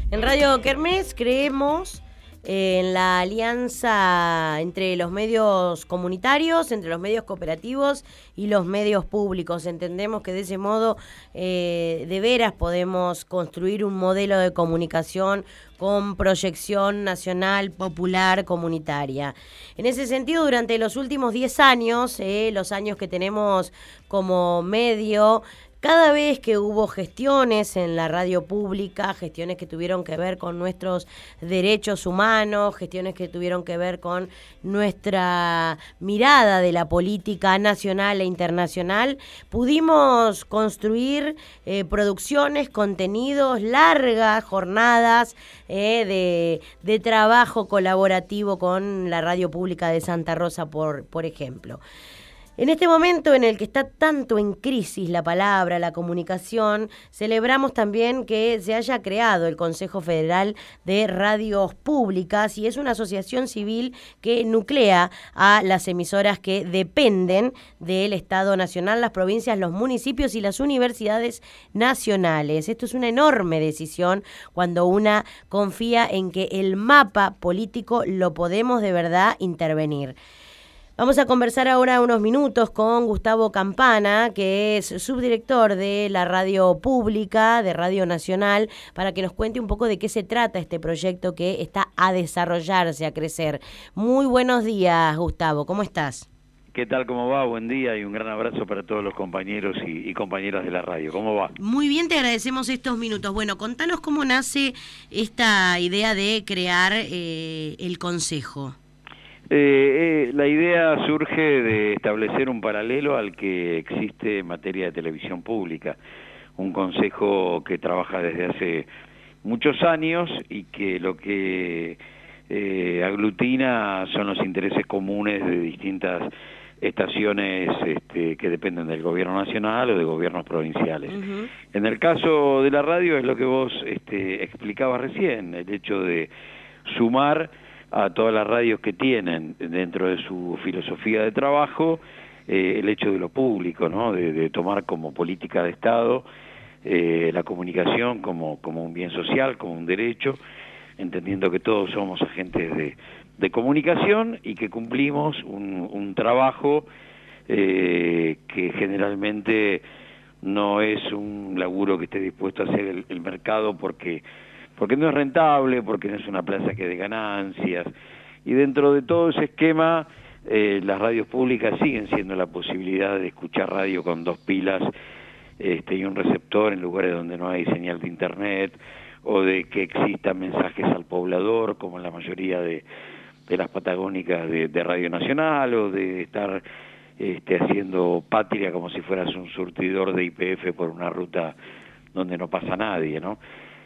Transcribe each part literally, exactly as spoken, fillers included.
En Radio Kermés creemos en la alianza entre los medios comunitarios, entre los medios cooperativos y los medios públicos. Entendemos que de ese modo, eh, de veras, podemos construir un modelo de comunicación con proyección nacional, popular, comunitaria. En ese sentido, durante los últimos diez años, eh, los años que tenemos como medio, cada vez que hubo gestiones en la radio pública, gestiones que tuvieron que ver con nuestros derechos humanos, gestiones que tuvieron que ver con nuestra mirada de la política nacional e internacional, pudimos construir eh, producciones, contenidos, largas jornadas eh, de, de trabajo colaborativo con la radio pública de Santa Rosa, por, por ejemplo. En este momento en el que está tanto en crisis la palabra, la comunicación, celebramos también que se haya creado el Consejo Federal de Radios Públicas, y es una asociación civil que nuclea a las emisoras que dependen del Estado Nacional, las provincias, los municipios y las universidades nacionales. Esto es una enorme decisión cuando una confía en que el mapa político lo podemos de verdad intervenir. Vamos a conversar ahora unos minutos con Gustavo Campana, que es subdirector de la radio pública, de Radio Nacional, para que nos cuente un poco de qué se trata este proyecto que está a desarrollarse, a crecer. Muy buenos días, Gustavo, ¿cómo estás? ¿Qué tal? ¿Cómo va? Buen día y un gran abrazo para todos los compañeros y, y compañeras de la radio. ¿Cómo va? Muy bien, te agradecemos estos minutos. Bueno, contanos cómo nace esta idea de crear eh, el Consejo. Eh, eh, la idea surge de establecer un paralelo al que existe en materia de televisión pública, un consejo que trabaja desde hace muchos años y que lo que eh, aglutina son los intereses comunes de distintas estaciones este, que dependen del gobierno nacional o de gobiernos provinciales. Uh-huh. En el caso de la radio es lo que vos este, explicabas recién, el hecho de sumar a todas las radios que tienen dentro de su filosofía de trabajo eh, el hecho de lo público, ¿no? De, de tomar como política de Estado eh, la comunicación como, como un bien social, como un derecho, entendiendo que todos somos agentes de, de comunicación y que cumplimos un, un trabajo eh, que generalmente no es un laburo que esté dispuesto a hacer el, el mercado porque porque no es rentable, porque no es una plaza que dé ganancias, y dentro de todo ese esquema, eh, las radios públicas siguen siendo la posibilidad de escuchar radio con dos pilas este, y un receptor en lugares donde no hay señal de internet, o de que existan mensajes al poblador, como en la mayoría de, de las patagónicas de, de Radio Nacional, o de estar este, haciendo patria como si fueras un surtidor de Y P F por una ruta donde no pasa nadie, ¿no?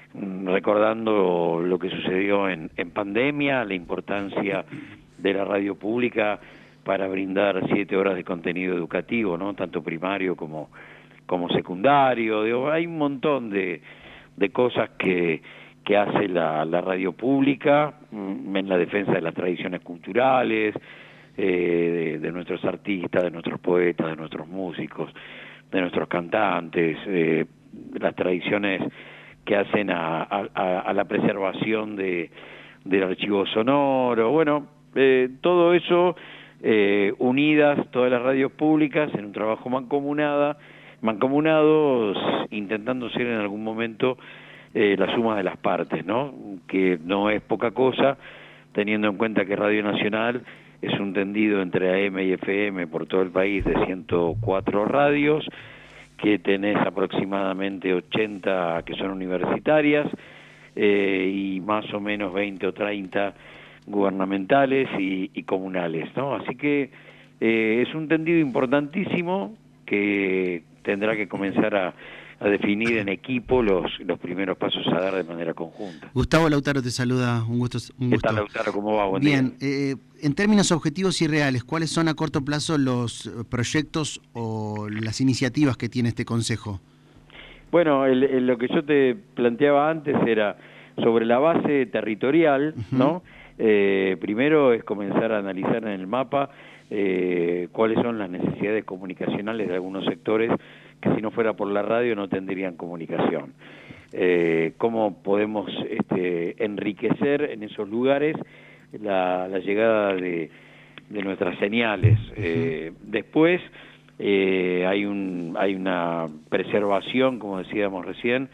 Recordando lo que sucedió en, en pandemia, la importancia de la radio pública para brindar siete horas de contenido educativo, ¿no? Tanto primario como, como secundario. Digo, hay un montón de, de cosas que, que hace la, la radio pública en la defensa de las tradiciones culturales, eh, de, de nuestros artistas, de nuestros poetas, de nuestros músicos, de nuestros cantantes, eh, las tradiciones que hacen a, a, a la preservación de, del archivo sonoro, bueno, eh, todo eso eh, unidas todas las radios públicas en un trabajo mancomunada, mancomunados, intentando ser en algún momento eh, la suma de las partes, ¿no? Que no es poca cosa, teniendo en cuenta que Radio Nacional es un tendido entre A M y F M por todo el país de ciento cuatro radios, que tenés aproximadamente ochenta que son universitarias eh, y más o menos veinte o treinta gubernamentales y, y comunales, ¿no? Así que eh, es un tendido importantísimo que tendrá que comenzar a, a definir en equipo los, los primeros pasos a dar de manera conjunta. Gustavo Lautaro te saluda, un gusto. Un ¿Qué gusto. tal, Lautaro? ¿Cómo va? Buen Bien, día. eh, en términos objetivos y reales, ¿cuáles son a corto plazo los proyectos o las iniciativas que tiene este Consejo? Bueno, el, el, lo que yo te planteaba antes era sobre la base territorial, uh-huh. ¿no? Eh, primero es comenzar a analizar en el mapa eh, cuáles son las necesidades comunicacionales de algunos sectores que si no fuera por la radio no tendrían comunicación. eh, cómo podemos este, enriquecer en esos lugares la, la llegada de, de nuestras señales. Eh, después eh, hay, un, hay una preservación, como decíamos recién,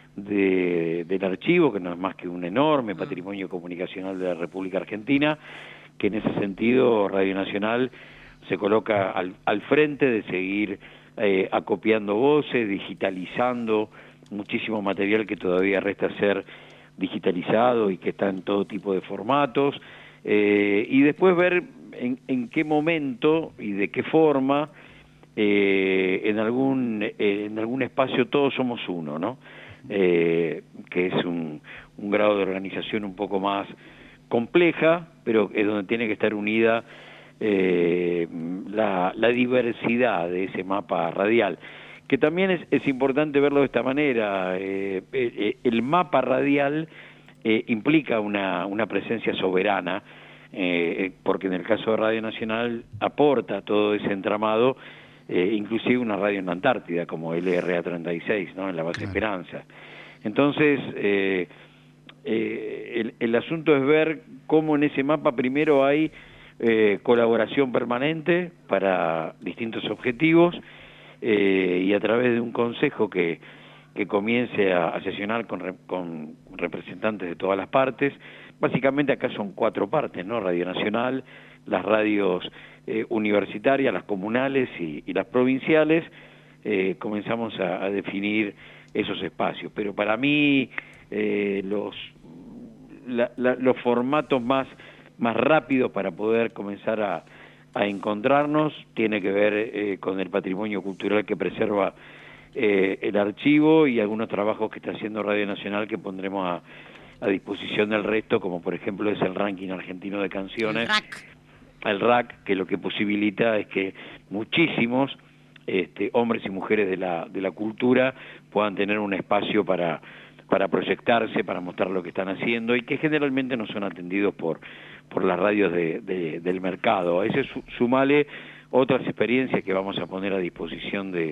de, del archivo, que no es más que un enorme patrimonio comunicacional de la República Argentina, que en ese sentido Radio Nacional se coloca al, al frente de seguir eh, acopiando voces, digitalizando muchísimo material que todavía resta ser digitalizado y que está en todo tipo de formatos, eh, y después ver en, en qué momento y de qué forma eh, en algún eh, en algún espacio todos somos uno, ¿no? Eh, que es un, un grado de organización un poco más compleja, pero es donde tiene que estar unida eh, la, la diversidad de ese mapa radial, que también es, es importante verlo de esta manera. Eh, eh, el mapa radial eh, implica una, una presencia soberana, eh, porque en el caso de Radio Nacional aporta todo ese entramado, eh, inclusive una radio en la Antártida, como el R A treinta y seis, ¿no? En la base Esperanza. Entonces, eh, eh, el, el asunto es ver cómo en ese mapa primero hay eh, colaboración permanente para distintos objetivos, eh, y a través de un consejo que, que comience a, a sesionar con, re, con representantes de todas las partes. Básicamente acá son cuatro partes, ¿no? Radio Nacional, las radios eh, universitarias, las comunales y, y las provinciales. Eh, comenzamos a, a definir esos espacios, pero para mí eh, los, la, la, los formatos más, más rápidos para poder comenzar a, a encontrarnos tiene que ver eh, con el patrimonio cultural que preserva eh, el archivo y algunos trabajos que está haciendo Radio Nacional que pondremos a, a disposición del resto, como por ejemplo es el ranking argentino de canciones, el R A C, el R A C, que lo que posibilita es que muchísimos este, hombres y mujeres de la, de la cultura puedan tener un espacio para, para proyectarse, para mostrar lo que están haciendo, y que generalmente no son atendidos por, por las radios de, de, del mercado. A ese su, sumale otras experiencias que vamos a poner a disposición de,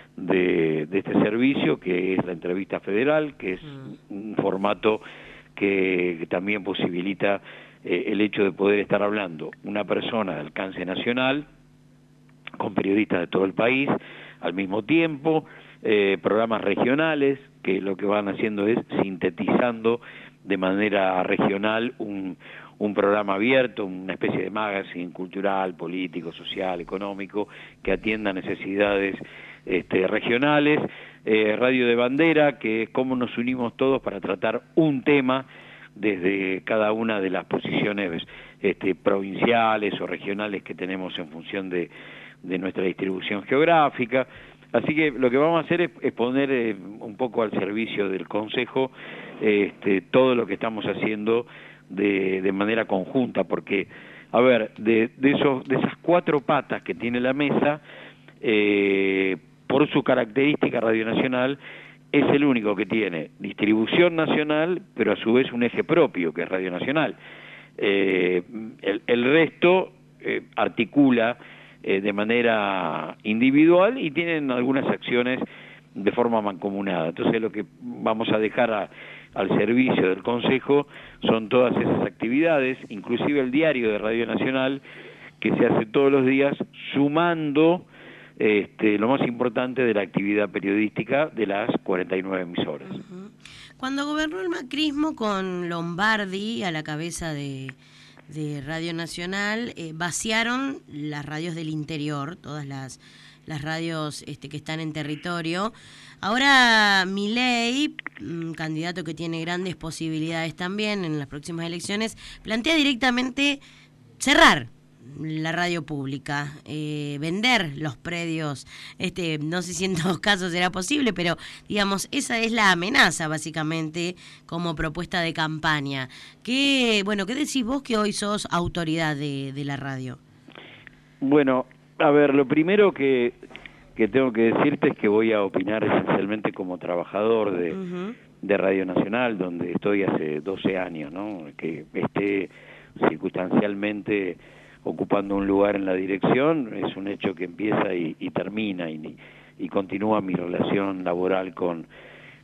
de, de este servicio, que es la entrevista federal, que es un formato que, que también posibilita eh, el hecho de poder estar hablando una persona de alcance nacional con periodistas de todo el país al mismo tiempo, eh, programas regionales que lo que van haciendo es sintetizando de manera regional un, un programa abierto, una especie de magazine cultural, político, social, económico, que atienda necesidades este, regionales, eh, Radio de Bandera, que es cómo nos unimos todos para tratar un tema desde cada una de las posiciones este, provinciales o regionales que tenemos en función de, de nuestra distribución geográfica. Así que lo que vamos a hacer es, es poner eh, un poco al servicio del Consejo este, todo lo que estamos haciendo de, de manera conjunta, porque, a ver, de, de, esos, de esas cuatro patas que tiene la mesa, eh, por su característica Radio Nacional, es el único que tiene distribución nacional, pero a su vez un eje propio, que es Radio Nacional. Eh, el, el resto eh, articula eh, de manera individual y tienen algunas acciones de forma mancomunada. Entonces lo que vamos a dejar a, al servicio del Consejo son todas esas actividades, inclusive el diario de Radio Nacional, que se hace todos los días sumando Este, lo más importante de la actividad periodística de las cuarenta y nueve emisoras. Uh-huh. Cuando gobernó el macrismo con Lombardi a la cabeza de, de Radio Nacional, eh, vaciaron las radios del interior, todas las, las radios este, que están en territorio. Ahora Milei, un candidato que tiene grandes posibilidades también en las próximas elecciones, plantea directamente cerrar la radio pública, eh, vender los predios, este, no sé si en todos casos será posible, pero digamos, esa es la amenaza básicamente como propuesta de campaña. ¿Qué, bueno, qué decís vos que hoy sos autoridad de, de la radio? Bueno, a ver, lo primero que, que tengo que decirte es que voy a opinar esencialmente como trabajador de, uh-huh. de Radio Nacional, donde estoy hace doce años, ¿no? Que esté circunstancialmente ocupando un lugar en la dirección es un hecho que empieza y, y termina y, y continúa mi relación laboral con,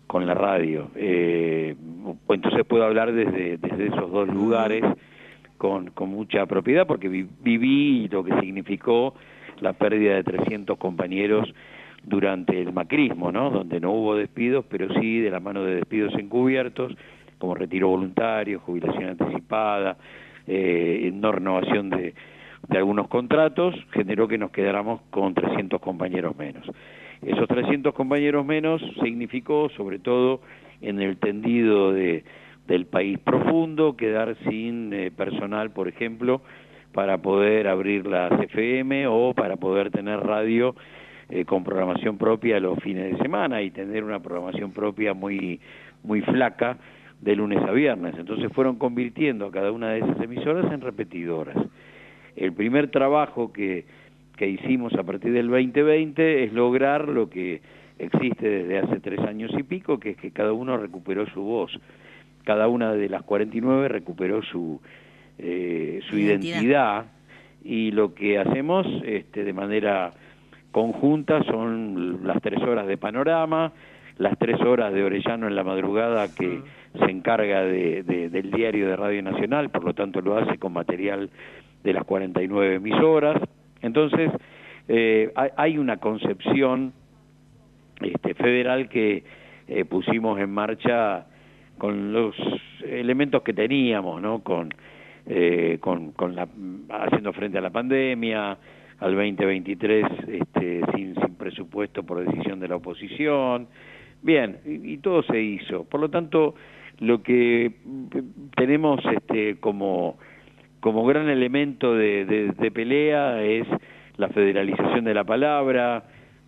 con la radio. Eh, entonces puedo hablar desde, desde esos dos lugares con, con mucha propiedad, porque vi, viví lo que significó la pérdida de trescientos compañeros durante el macrismo, ¿no? Donde no hubo despidos, pero sí de la mano de despidos encubiertos, como retiro voluntario, jubilación anticipada, eh, no renovación de, de algunos contratos, generó que nos quedáramos con trescientos compañeros menos. Esos trescientos compañeros menos significó, sobre todo en el tendido de, del país profundo, quedar sin eh, personal, por ejemplo, para poder abrir las F M o para poder tener radio eh, con programación propia los fines de semana y tener una programación propia muy, muy flaca de lunes a viernes. Entonces fueron convirtiendo a cada una de esas emisoras en repetidoras. El primer trabajo que, que hicimos a partir del veinte veinte es lograr lo que existe desde hace tres años y pico, que es que cada uno recuperó su voz. Cada una de las cuarenta y nueve recuperó su, eh, su identidad. identidad, y lo que hacemos este, de manera conjunta son las tres horas de Panorama, las tres horas de Orellano en la madrugada, que se encarga de, de, del diario de Radio Nacional, por lo tanto lo hace con material de las cuarenta y nueve emisoras. Entonces, eh, hay, hay una concepción este, federal que eh, pusimos en marcha con los elementos que teníamos, ¿no? Con, eh, con, con la, haciendo frente a la pandemia, al veinte veintitrés este, sin, sin presupuesto por decisión de la oposición. Bien, y, y todo se hizo. Por lo tanto, lo que tenemos este, como, como gran elemento de, de, de pelea es la federalización de la palabra,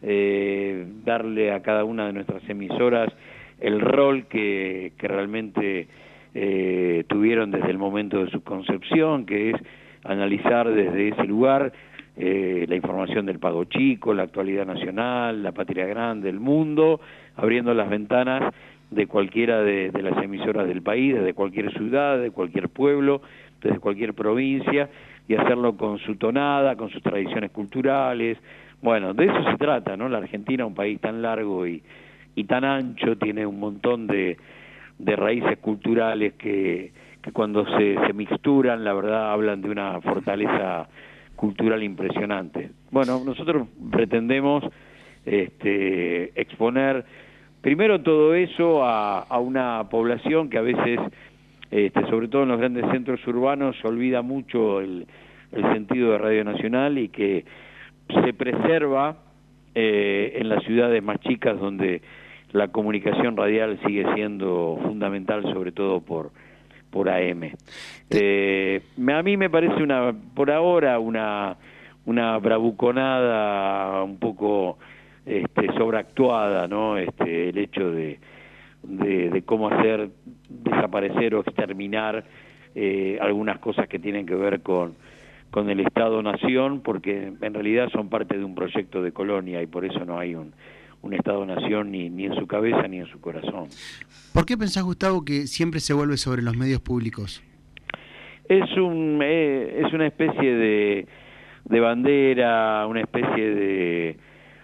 eh, darle a cada una de nuestras emisoras el rol que, que realmente eh, tuvieron desde el momento de su concepción, que es analizar desde ese lugar eh, la información del Pago Chico, la actualidad nacional, la patria grande, el mundo, abriendo las ventanas de cualquiera de, de las emisoras del país, desde cualquier ciudad, de cualquier pueblo, desde cualquier provincia, y hacerlo con su tonada, con sus tradiciones culturales. Bueno, de eso se trata, ¿no? La Argentina, un país tan largo y, y tan ancho, tiene un montón de, de raíces culturales que, que cuando se, se mixturan, la verdad, hablan de una fortaleza cultural impresionante. Bueno, nosotros pretendemos este, exponer primero todo eso a, a una población que a veces, este, sobre todo en los grandes centros urbanos, se olvida mucho el, el sentido de Radio Nacional, y que se preserva eh, en las ciudades más chicas, donde la comunicación radial sigue siendo fundamental, sobre todo por por A M. Eh, a mí me parece una, por ahora, una una bravuconada un poco este, sobreactuada, ¿no? Este, el hecho de, de, de cómo hacer desaparecer o exterminar eh, algunas cosas que tienen que ver con con el Estado-Nación, porque en realidad son parte de un proyecto de colonia, y por eso no hay un, un Estado-Nación ni, ni en su cabeza ni en su corazón. ¿Por qué pensás, Gustavo, que siempre se vuelve sobre los medios públicos? Es un eh, es una especie de, de bandera, una especie de...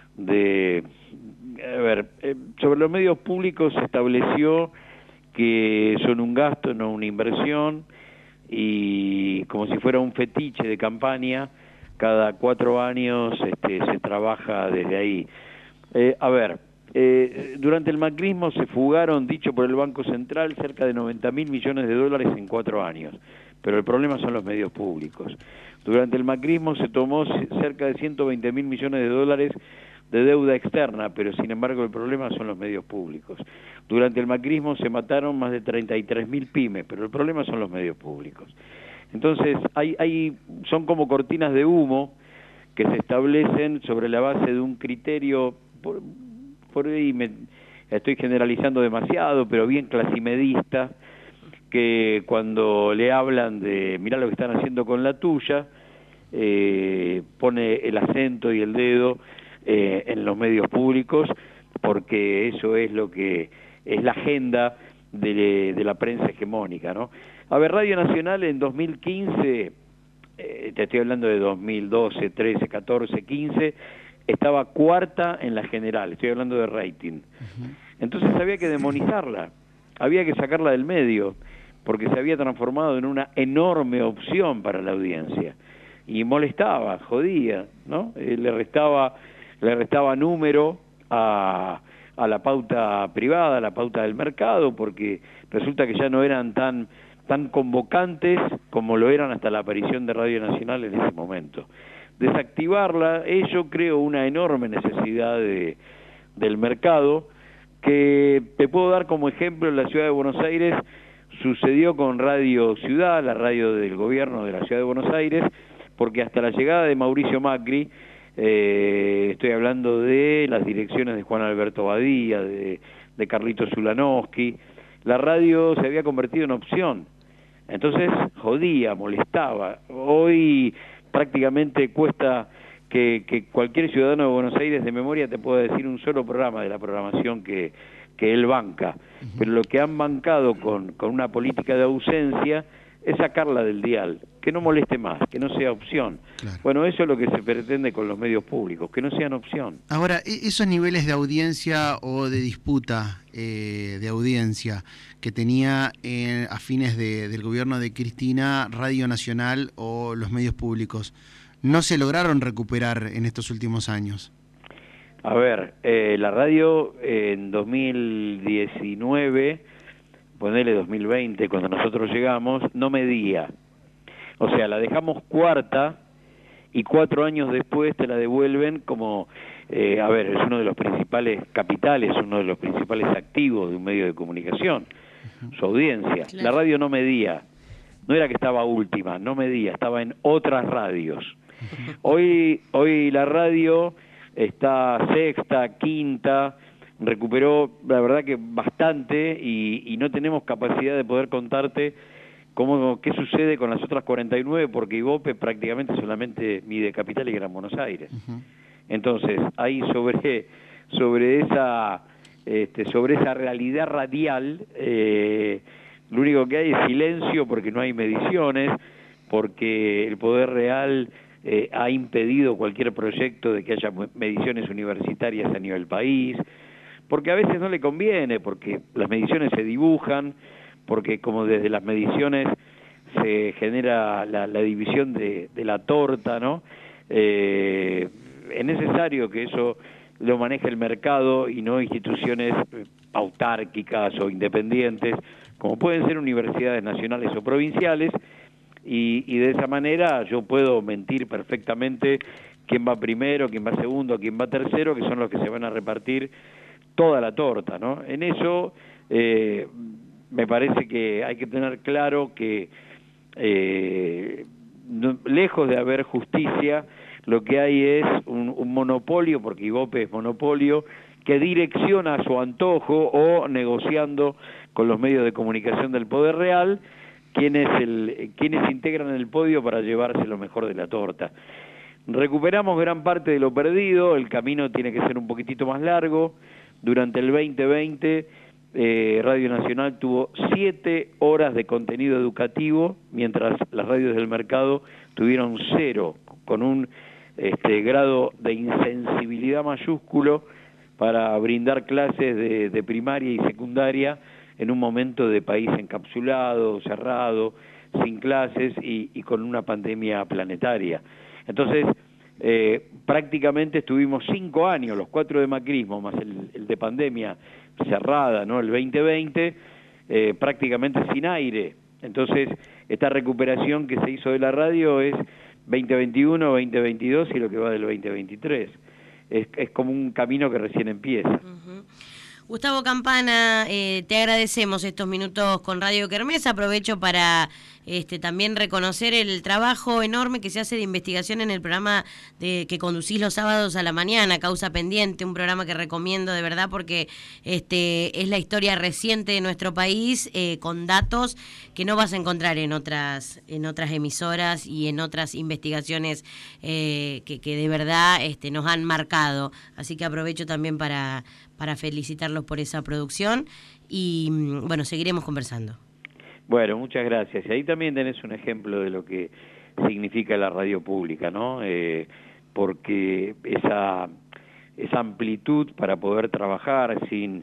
de a ver, eh, sobre los medios públicos se estableció que son un gasto, no una inversión, y como si fuera un fetiche de campaña, cada cuatro años este, se trabaja desde ahí. Eh, a ver, eh, durante el macrismo se fugaron, dicho por el Banco Central, cerca de noventa mil millones de dólares en cuatro años, pero el problema son los medios públicos. Durante el macrismo se tomó cerca de ciento veinte mil millones de dólares de deuda externa, pero sin embargo el problema son los medios públicos. Durante el macrismo se mataron más de treinta y tres mil pymes, pero el problema son los medios públicos. Entonces, hay, hay, son como cortinas de humo que se establecen sobre la base de un criterio, por, por ahí me estoy generalizando demasiado, pero bien clasimedista, que cuando le hablan de mirá lo que están haciendo con la tuya, eh, pone el acento y el dedo eh, en los medios públicos, porque eso es lo que es la agenda de, de la prensa hegemónica, ¿no? A ver, Radio Nacional en dos mil quince, eh, te estoy hablando de dos mil doce, trece, catorce, quince, estaba cuarta en la general, estoy hablando de rating. Uh-huh. Entonces había que demonizarla, había que sacarla del medio, porque se había transformado en una enorme opción para la audiencia. Y molestaba, jodía, ¿no? Eh, le restaba, le restaba número a, a la pauta privada, a la pauta del mercado, porque resulta que ya no eran tan, tan convocantes como lo eran hasta la aparición de Radio Nacional en ese momento. Desactivarla, ello creo una enorme necesidad de, del mercado, que te puedo dar como ejemplo en la ciudad de Buenos Aires. Sucedió con Radio Ciudad, la radio del gobierno de la ciudad de Buenos Aires, porque hasta la llegada de Mauricio Macri, eh, estoy hablando de las direcciones de Juan Alberto Badía, de, de Carlitos Zulanowski, la radio se había convertido en opción. Entonces jodía, molestaba. Hoy prácticamente cuesta que, que cualquier ciudadano de Buenos Aires de memoria te pueda decir un solo programa de la programación que, que él banca. Pero lo que han bancado con, con una política de ausencia es sacarla del dial, que no moleste más, que no sea opción. Claro. Bueno, eso es lo que se pretende con los medios públicos, que no sean opción. Ahora, esos niveles de audiencia o de disputa eh, de audiencia que tenía eh, a fines de, del gobierno de Cristina, Radio Nacional o los medios públicos, ¿no se lograron recuperar en estos últimos años? A ver, eh, la radio eh, en dos mil diecinueve, ponele dos mil veinte, cuando nosotros llegamos, no medía. O sea, la dejamos cuarta y cuatro años después te la devuelven como, eh, a ver, es uno de los principales capitales, uno de los principales activos de un medio de comunicación, uh-huh. Su audiencia. Claro. La radio no medía, no era que estaba última, no medía, estaba en otras radios. Uh-huh. Hoy, hoy la radio está sexta, quinta, recuperó la verdad que bastante y, y no tenemos capacidad de poder contarte cómo, qué sucede con las otras cuarenta y nueve, porque Ibope prácticamente solamente mide capital y Gran Buenos Aires. Uh-huh. Entonces, ahí sobre, sobre esa este, sobre esa realidad radial, eh, lo único que hay es silencio, porque no hay mediciones, porque el poder real eh, ha impedido cualquier proyecto de que haya mediciones universitarias a nivel país, porque a veces no le conviene, porque las mediciones se dibujan, porque como desde las mediciones se genera la, la división de, de la torta, ¿no? Eh, es necesario que eso lo maneje el mercado y no instituciones autárquicas o independientes, como pueden ser universidades nacionales o provinciales, y, y de esa manera yo puedo mentir perfectamente quién va primero, quién va segundo, quién va tercero, que son los que se van a repartir toda la torta, ¿no? En eso eh, me parece que hay que tener claro que eh, no, lejos de haber justicia, lo que hay es un, un monopolio, porque Ibope es monopolio, que direcciona a su antojo o negociando con los medios de comunicación del poder real quienes, el, quienes integran el podio para llevarse lo mejor de la torta. Recuperamos gran parte de lo perdido, el camino tiene que ser un poquitito más largo. Durante el veinte veinte, eh, Radio Nacional tuvo siete horas de contenido educativo, mientras las radios del mercado tuvieron cero, con un este, grado de insensibilidad mayúsculo para brindar clases de, de primaria y secundaria en un momento de país encapsulado, cerrado, sin clases y, y con una pandemia planetaria. Entonces, eh, prácticamente estuvimos cinco años, los cuatro de macrismo, más el, el de pandemia cerrada, ¿no? El veinte veinte, eh, prácticamente sin aire. Entonces, esta recuperación que se hizo de la radio es veinte veintiuno, veinte veintidós y lo que va del veinte veintitrés. Es, es como un camino que recién empieza. Uh-huh. Gustavo Campana, eh, te agradecemos estos minutos con Radio Kermés. Aprovecho para este, también reconocer el trabajo enorme que se hace de investigación en el programa de, que conducís los sábados a la mañana, Causa Pendiente, un programa que recomiendo de verdad porque este, es la historia reciente de nuestro país eh, con datos que no vas a encontrar en otras, en otras emisoras y en otras investigaciones eh, que, que de verdad este, nos han marcado. Así que aprovecho también para... para felicitarlos por esa producción y, bueno, seguiremos conversando. Bueno, muchas gracias. Y ahí también tenés un ejemplo de lo que significa la radio pública, ¿no? Eh, porque esa, esa amplitud para poder trabajar sin,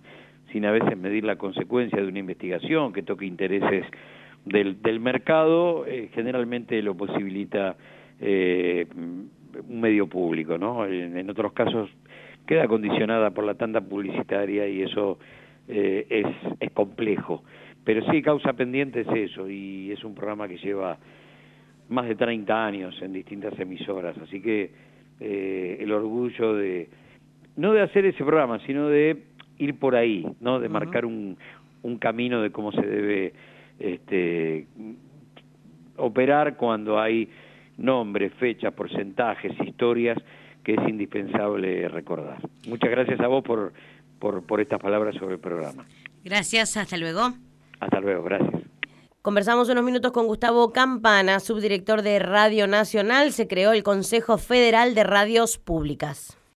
sin a veces medir la consecuencia de una investigación que toque intereses del, del mercado, eh, generalmente lo posibilita eh, un medio público, ¿no? En, en otros casos queda condicionada por la tanda publicitaria y eso eh, es, es complejo. Pero sí, Causa Pendiente es eso, y es un programa que lleva más de treinta años en distintas emisoras, así que eh, el orgullo de, no de hacer ese programa, sino de ir por ahí, ¿no? De marcar un, un camino de cómo se debe este, operar cuando hay nombres, fechas, porcentajes, historias que es indispensable recordar. Muchas gracias a vos por, por, por estas palabras sobre el programa. Gracias, hasta luego. Hasta luego, gracias. Conversamos unos minutos con Gustavo Campana, subdirector de Radio Nacional. Se creó el Consejo Federal de Radios Públicas.